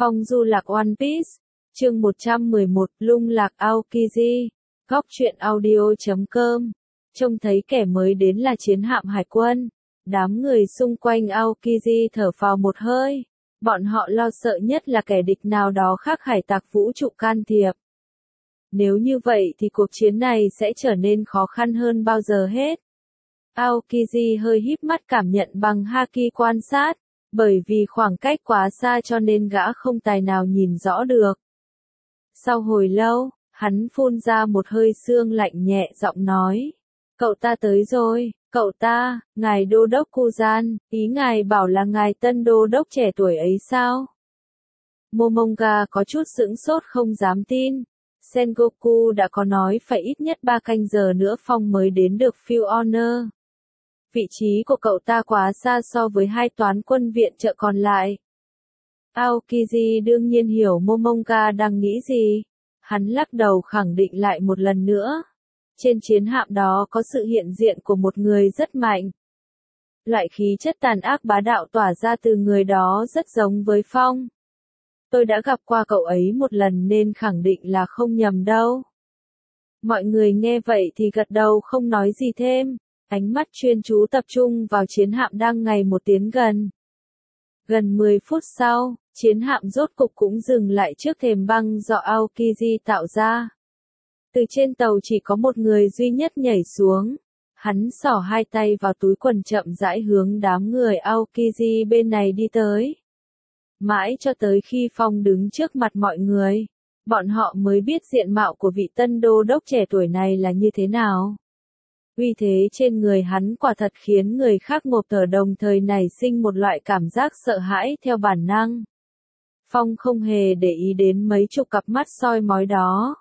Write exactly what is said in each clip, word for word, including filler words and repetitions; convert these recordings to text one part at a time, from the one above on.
Phong du lạc One Piece, chương một trăm mười một, lung lạc Aokiji, góc truyện audio chấm com. Trông thấy kẻ mới đến là chiến hạm hải quân. Đám người xung quanh Aokiji thở phào một hơi. Bọn họ lo sợ nhất là kẻ địch nào đó khác hải tặc vũ trụ can thiệp. Nếu như vậy thì cuộc chiến này sẽ trở nên khó khăn hơn bao giờ hết. Aokiji hơi híp mắt cảm nhận bằng haki quan sát, bởi vì khoảng cách quá xa cho nên gã không tài nào nhìn rõ được. Sau hồi lâu, hắn phun ra một hơi sương lạnh nhẹ giọng nói. Cậu ta tới rồi, cậu ta, ngài đô đốc Kuzan, ý ngài bảo là ngài tân đô đốc trẻ tuổi ấy sao? Momonga có chút sững sốt không dám tin. Sengoku đã có nói phải ít nhất ba canh giờ nữa Phong mới đến được Field Honor. Vị trí của cậu ta quá xa so với hai toán quân viện trợ còn lại. Aokiji đương nhiên hiểu Momonga đang nghĩ gì. Hắn lắc đầu khẳng định lại một lần nữa. Trên chiến hạm đó có sự hiện diện của một người rất mạnh. Loại khí chất tàn ác bá đạo tỏa ra từ người đó rất giống với Phong. Tôi đã gặp qua cậu ấy một lần nên khẳng định là không nhầm đâu. Mọi người nghe vậy thì gật đầu không nói gì thêm. Ánh mắt chuyên chú tập trung vào chiến hạm đang ngày một tiến gần. Gần mười phút sau, chiến hạm rốt cục cũng dừng lại trước thềm băng do Aokiji tạo ra. Từ trên tàu chỉ có một người duy nhất nhảy xuống. Hắn xỏ hai tay vào túi quần chậm rãi hướng đám người Aokiji bên này đi tới. Mãi cho tới khi Phong đứng trước mặt mọi người, bọn họ mới biết diện mạo của vị tân đô đốc trẻ tuổi này là như thế nào. Uy thế trên người hắn quả thật khiến người khác ngộp thở, đồng thời nảy sinh một loại cảm giác sợ hãi theo bản năng. Phong không hề để ý đến mấy chục cặp mắt soi mói đó.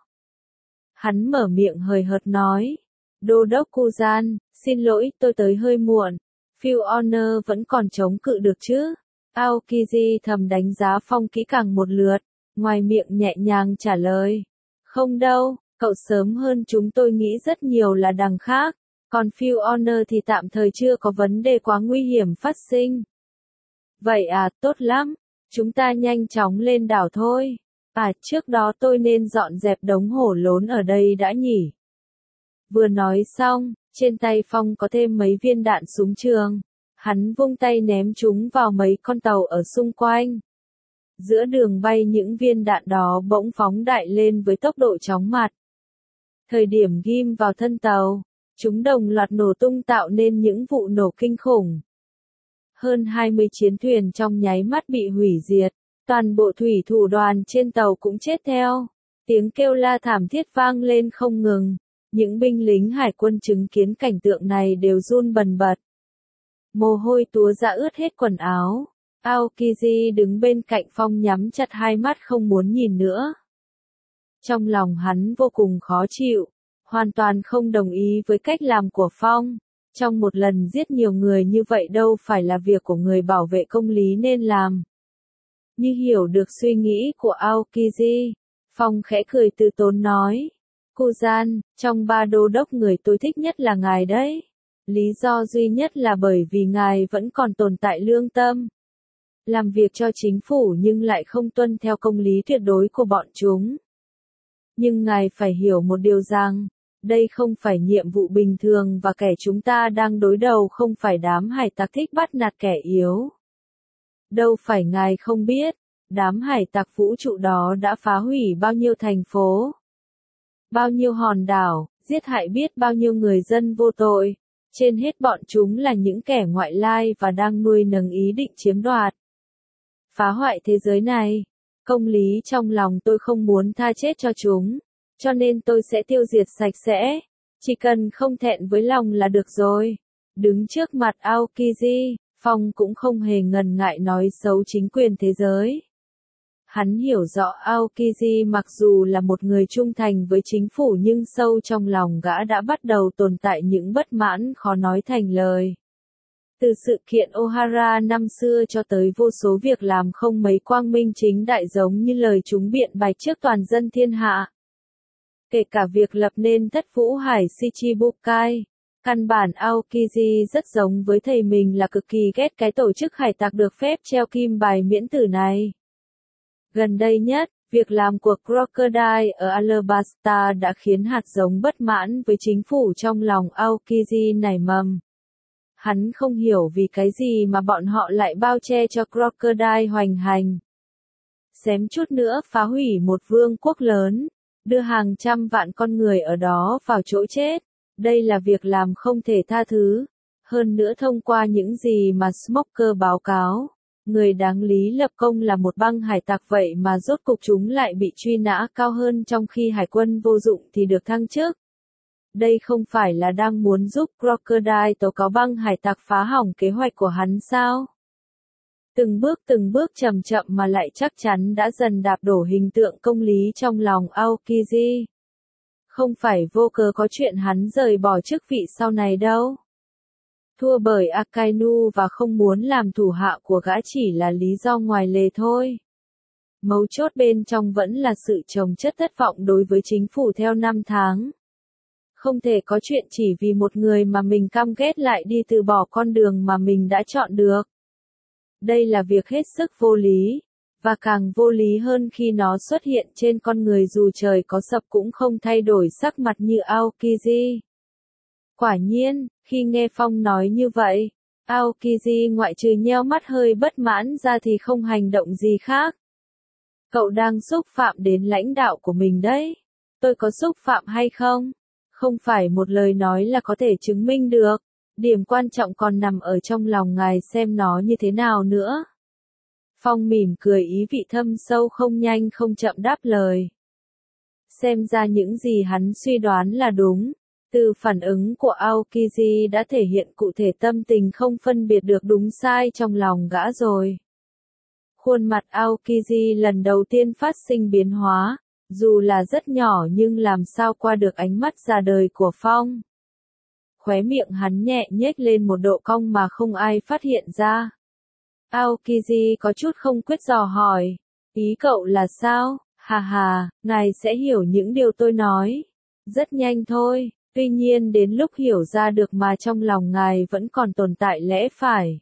Hắn mở miệng hời hợt nói, Đô đốc Kuzan, xin lỗi tôi tới hơi muộn, Field Honor vẫn còn chống cự được chứ? Aokiji thầm đánh giá Phong kỹ càng một lượt, ngoài miệng nhẹ nhàng trả lời. Không đâu, cậu sớm hơn chúng tôi nghĩ rất nhiều là đằng khác, còn Field Honor thì tạm thời chưa có vấn đề quá nguy hiểm phát sinh. Vậy à, tốt lắm, chúng ta nhanh chóng lên đảo thôi. À, trước đó tôi nên dọn dẹp đống hổ lốn ở đây đã nhỉ? Vừa nói xong, trên tay Phong có thêm mấy viên đạn súng trường. Hắn vung tay ném chúng vào mấy con tàu ở xung quanh. Giữa đường bay những viên đạn đó bỗng phóng đại lên với tốc độ chóng mặt. Thời điểm ghim vào thân tàu, chúng đồng loạt nổ tung tạo nên những vụ nổ kinh khủng. Hơn hai mươi chiến thuyền trong nháy mắt bị hủy diệt, toàn bộ thủy thủ đoàn trên tàu cũng chết theo. Tiếng kêu la thảm thiết vang lên không ngừng, những binh lính hải quân chứng kiến cảnh tượng này đều run bần bật. Mồ hôi túa ra ướt hết quần áo. Aokiji đứng bên cạnh Phong nhắm chặt hai mắt không muốn nhìn nữa. Trong lòng hắn vô cùng khó chịu, hoàn toàn không đồng ý với cách làm của Phong. Trong một lần giết nhiều người như vậy đâu phải là việc của người bảo vệ công lý nên làm. Như hiểu được suy nghĩ của Aokiji, Phong khẽ cười từ tốn nói. Kuzan, trong ba đô đốc người tôi thích nhất là ngài đấy. Lý do duy nhất là bởi vì ngài vẫn còn tồn tại lương tâm. Làm việc cho chính phủ nhưng lại không tuân theo công lý tuyệt đối của bọn chúng. Nhưng ngài phải hiểu một điều rằng, đây không phải nhiệm vụ bình thường và kẻ chúng ta đang đối đầu không phải đám hải tặc thích bắt nạt kẻ yếu. Đâu phải ngài không biết, đám hải tặc vũ trụ đó đã phá hủy bao nhiêu thành phố, bao nhiêu hòn đảo, giết hại biết bao nhiêu người dân vô tội. Trên hết bọn chúng là những kẻ ngoại lai và đang nuôi nấng ý định chiếm đoạt, phá hoại thế giới này. Công lý trong lòng tôi không muốn tha chết cho chúng, cho nên tôi sẽ tiêu diệt sạch sẽ. Chỉ cần không thẹn với lòng là được rồi. Đứng trước mặt Aokiji, Phong cũng không hề ngần ngại nói xấu chính quyền thế giới. Hắn hiểu rõ Aokiji mặc dù là một người trung thành với chính phủ nhưng sâu trong lòng gã đã bắt đầu tồn tại những bất mãn khó nói thành lời. Từ sự kiện Ohara năm xưa cho tới vô số việc làm không mấy quang minh chính đại giống như lời chúng biện bạch trước toàn dân thiên hạ. Kể cả việc lập nên thất vũ hải Shichibukai. Căn bản Aokiji rất giống với thầy mình là cực kỳ ghét cái tổ chức hải tặc được phép treo kim bài miễn tử này. Gần đây nhất, việc làm của Crocodile ở Alabasta đã khiến hạt giống bất mãn với chính phủ trong lòng Aokiji nảy mầm. Hắn không hiểu vì cái gì mà bọn họ lại bao che cho Crocodile hoành hành. Xém chút nữa phá hủy một vương quốc lớn, đưa hàng trăm vạn con người ở đó vào chỗ chết. Đây là việc làm không thể tha thứ. Hơn nữa thông qua những gì mà Smoker báo cáo, người đáng lý lập công là một băng hải tặc vậy mà rốt cục chúng lại bị truy nã cao hơn trong khi hải quân vô dụng thì được thăng chức. Đây không phải là đang muốn giúp Crocodile tố cáo băng hải tặc phá hỏng kế hoạch của hắn sao? Từng bước từng bước chậm chậm mà lại chắc chắn đã dần đạp đổ hình tượng công lý trong lòng Aokiji. Không phải vô cớ có chuyện hắn rời bỏ chức vị sau này đâu. Thua bởi Akainu và không muốn làm thủ hạ của gã chỉ là lý do ngoài lề thôi. Mấu chốt bên trong vẫn là sự chồng chất thất vọng đối với chính phủ theo năm tháng. Không thể có chuyện chỉ vì một người mà mình căm ghét lại đi từ bỏ con đường mà mình đã chọn được. Đây là việc hết sức vô lý, và càng vô lý hơn khi nó xuất hiện trên con người dù trời có sập cũng không thay đổi sắc mặt như Aokiji. Quả nhiên, khi nghe Phong nói như vậy, Aokiji ngoại trừ nheo mắt hơi bất mãn ra thì không hành động gì khác. Cậu đang xúc phạm đến lãnh đạo của mình đấy. Tôi có xúc phạm hay không? Không phải một lời nói là có thể chứng minh được. Điểm quan trọng còn nằm ở trong lòng ngài xem nó như thế nào nữa. Phong mỉm cười ý vị thâm sâu không nhanh không chậm đáp lời. Xem ra những gì hắn suy đoán là đúng. Từ phản ứng của Aokiji đã thể hiện cụ thể tâm tình không phân biệt được đúng sai trong lòng gã rồi. Khuôn mặt Aokiji lần đầu tiên phát sinh biến hóa, dù là rất nhỏ nhưng làm sao qua được ánh mắt già đời của Phong. Khóe miệng hắn nhẹ nhếch lên một độ cong mà không ai phát hiện ra. Aokiji có chút không quyết dò hỏi, ý cậu là sao? Hà hà, ngài sẽ hiểu những điều tôi nói. Rất nhanh thôi, tuy nhiên đến lúc hiểu ra được mà trong lòng ngài vẫn còn tồn tại lẽ phải.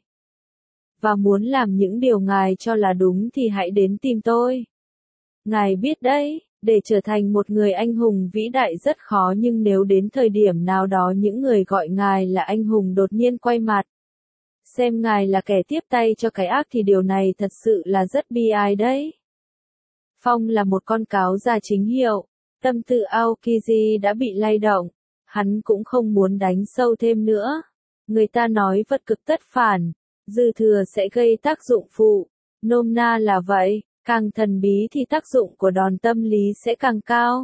Và muốn làm những điều ngài cho là đúng thì hãy đến tìm tôi. Ngài biết đấy, để trở thành một người anh hùng vĩ đại rất khó nhưng nếu đến thời điểm nào đó những người gọi ngài là anh hùng đột nhiên quay mặt. Xem ngài là kẻ tiếp tay cho cái ác thì điều này thật sự là rất bi ai đấy. Phong là một con cáo già chính hiệu, tâm tư Aokiji đã bị lay động, hắn cũng không muốn đánh sâu thêm nữa. Người ta nói vật cực tất phản, dư thừa sẽ gây tác dụng phụ, nôm na là vậy, càng thần bí thì tác dụng của đòn tâm lý sẽ càng cao.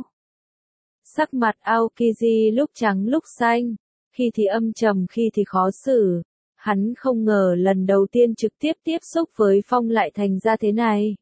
Sắc mặt Aokiji lúc trắng lúc xanh, khi thì âm trầm khi thì khó xử. Hắn không ngờ lần đầu tiên trực tiếp tiếp xúc với Phong lại thành ra thế này.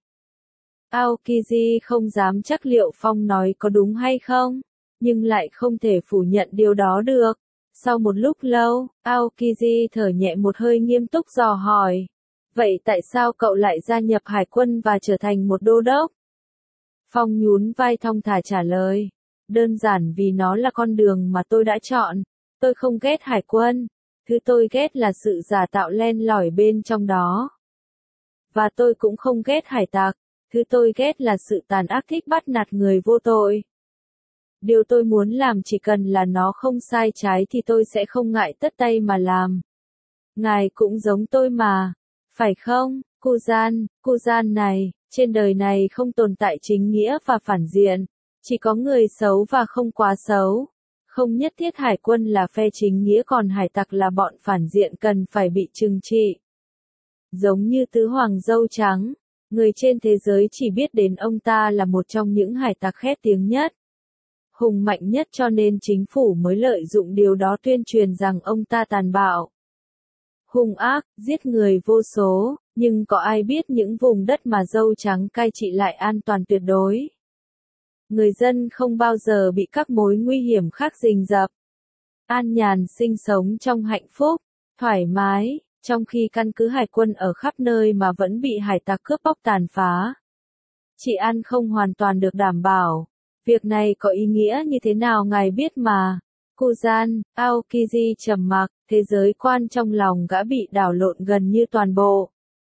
Aokiji không dám chắc liệu Phong nói có đúng hay không, nhưng lại không thể phủ nhận điều đó được. Sau một lúc lâu, Aokiji thở nhẹ một hơi nghiêm túc dò hỏi. Vậy tại sao cậu lại gia nhập hải quân và trở thành một đô đốc? Phong nhún vai thong thả trả lời. Đơn giản vì nó là con đường mà tôi đã chọn. Tôi không ghét hải quân. Thứ tôi ghét là sự giả tạo len lỏi bên trong đó. Và tôi cũng không ghét hải tặc. Thứ tôi ghét là sự tàn ác thích bắt nạt người vô tội. Điều tôi muốn làm chỉ cần là nó không sai trái thì tôi sẽ không ngại tất tay mà làm. Ngài cũng giống tôi mà. Phải không, Kuzan, Kuzan này, trên đời này không tồn tại chính nghĩa và phản diện. Chỉ có người xấu và không quá xấu. Không nhất thiết hải quân là phe chính nghĩa còn hải tặc là bọn phản diện cần phải bị trừng trị. Giống như tứ hoàng dâu trắng, người trên thế giới chỉ biết đến ông ta là một trong những hải tặc khét tiếng nhất. Hùng mạnh nhất cho nên chính phủ mới lợi dụng điều đó tuyên truyền rằng ông ta tàn bạo. Hung ác, giết người vô số, nhưng có ai biết những vùng đất mà dâu trắng cai trị lại an toàn tuyệt đối. Người dân không bao giờ bị các mối nguy hiểm khác rình rập. An nhàn sinh sống trong hạnh phúc, thoải mái, trong khi căn cứ hải quân ở khắp nơi mà vẫn bị hải tặc cướp bóc tàn phá. Trị an không hoàn toàn được đảm bảo. Việc này có ý nghĩa như thế nào ngài biết mà. Kuzan, Aokiji trầm mặc, thế giới quan trong lòng gã bị đảo lộn gần như toàn bộ.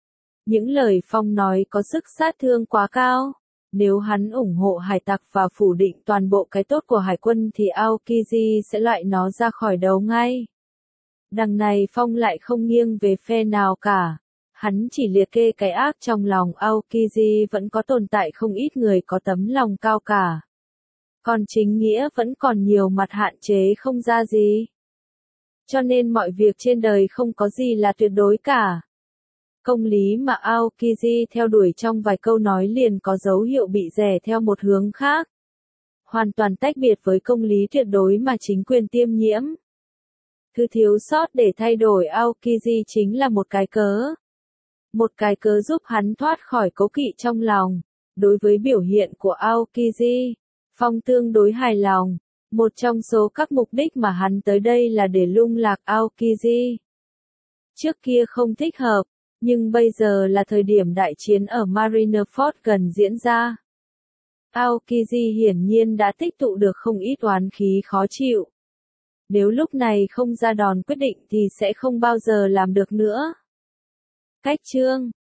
Những lời Phong nói có sức sát thương quá cao. Nếu hắn ủng hộ hải tặc và phủ định toàn bộ cái tốt của hải quân thì Aokiji sẽ loại nó ra khỏi đấu ngay. Đằng này Phong lại không nghiêng về phe nào cả. Hắn chỉ liệt kê cái ác trong lòng Aokiji vẫn có tồn tại không ít người có tấm lòng cao cả. Còn chính nghĩa vẫn còn nhiều mặt hạn chế không ra gì. Cho nên mọi việc trên đời không có gì là tuyệt đối cả. Công lý mà Aokiji theo đuổi trong vài câu nói liền có dấu hiệu bị rẽ theo một hướng khác. Hoàn toàn tách biệt với công lý tuyệt đối mà chính quyền tiêm nhiễm. Thứ thiếu sót để thay đổi Aokiji chính là một cái cớ. Một cái cớ giúp hắn thoát khỏi cố kỵ trong lòng. Đối với biểu hiện của Aokiji, Phong tương đối hài lòng. Một trong số các mục đích mà hắn tới đây là để lung lạc Aokiji. Trước kia không thích hợp, nhưng bây giờ là thời điểm đại chiến ở Marineford gần diễn ra. Aokiji hiển nhiên đã tích tụ được không ít oán khí khó chịu. Nếu lúc này không ra đòn quyết định thì sẽ không bao giờ làm được nữa. Cách chương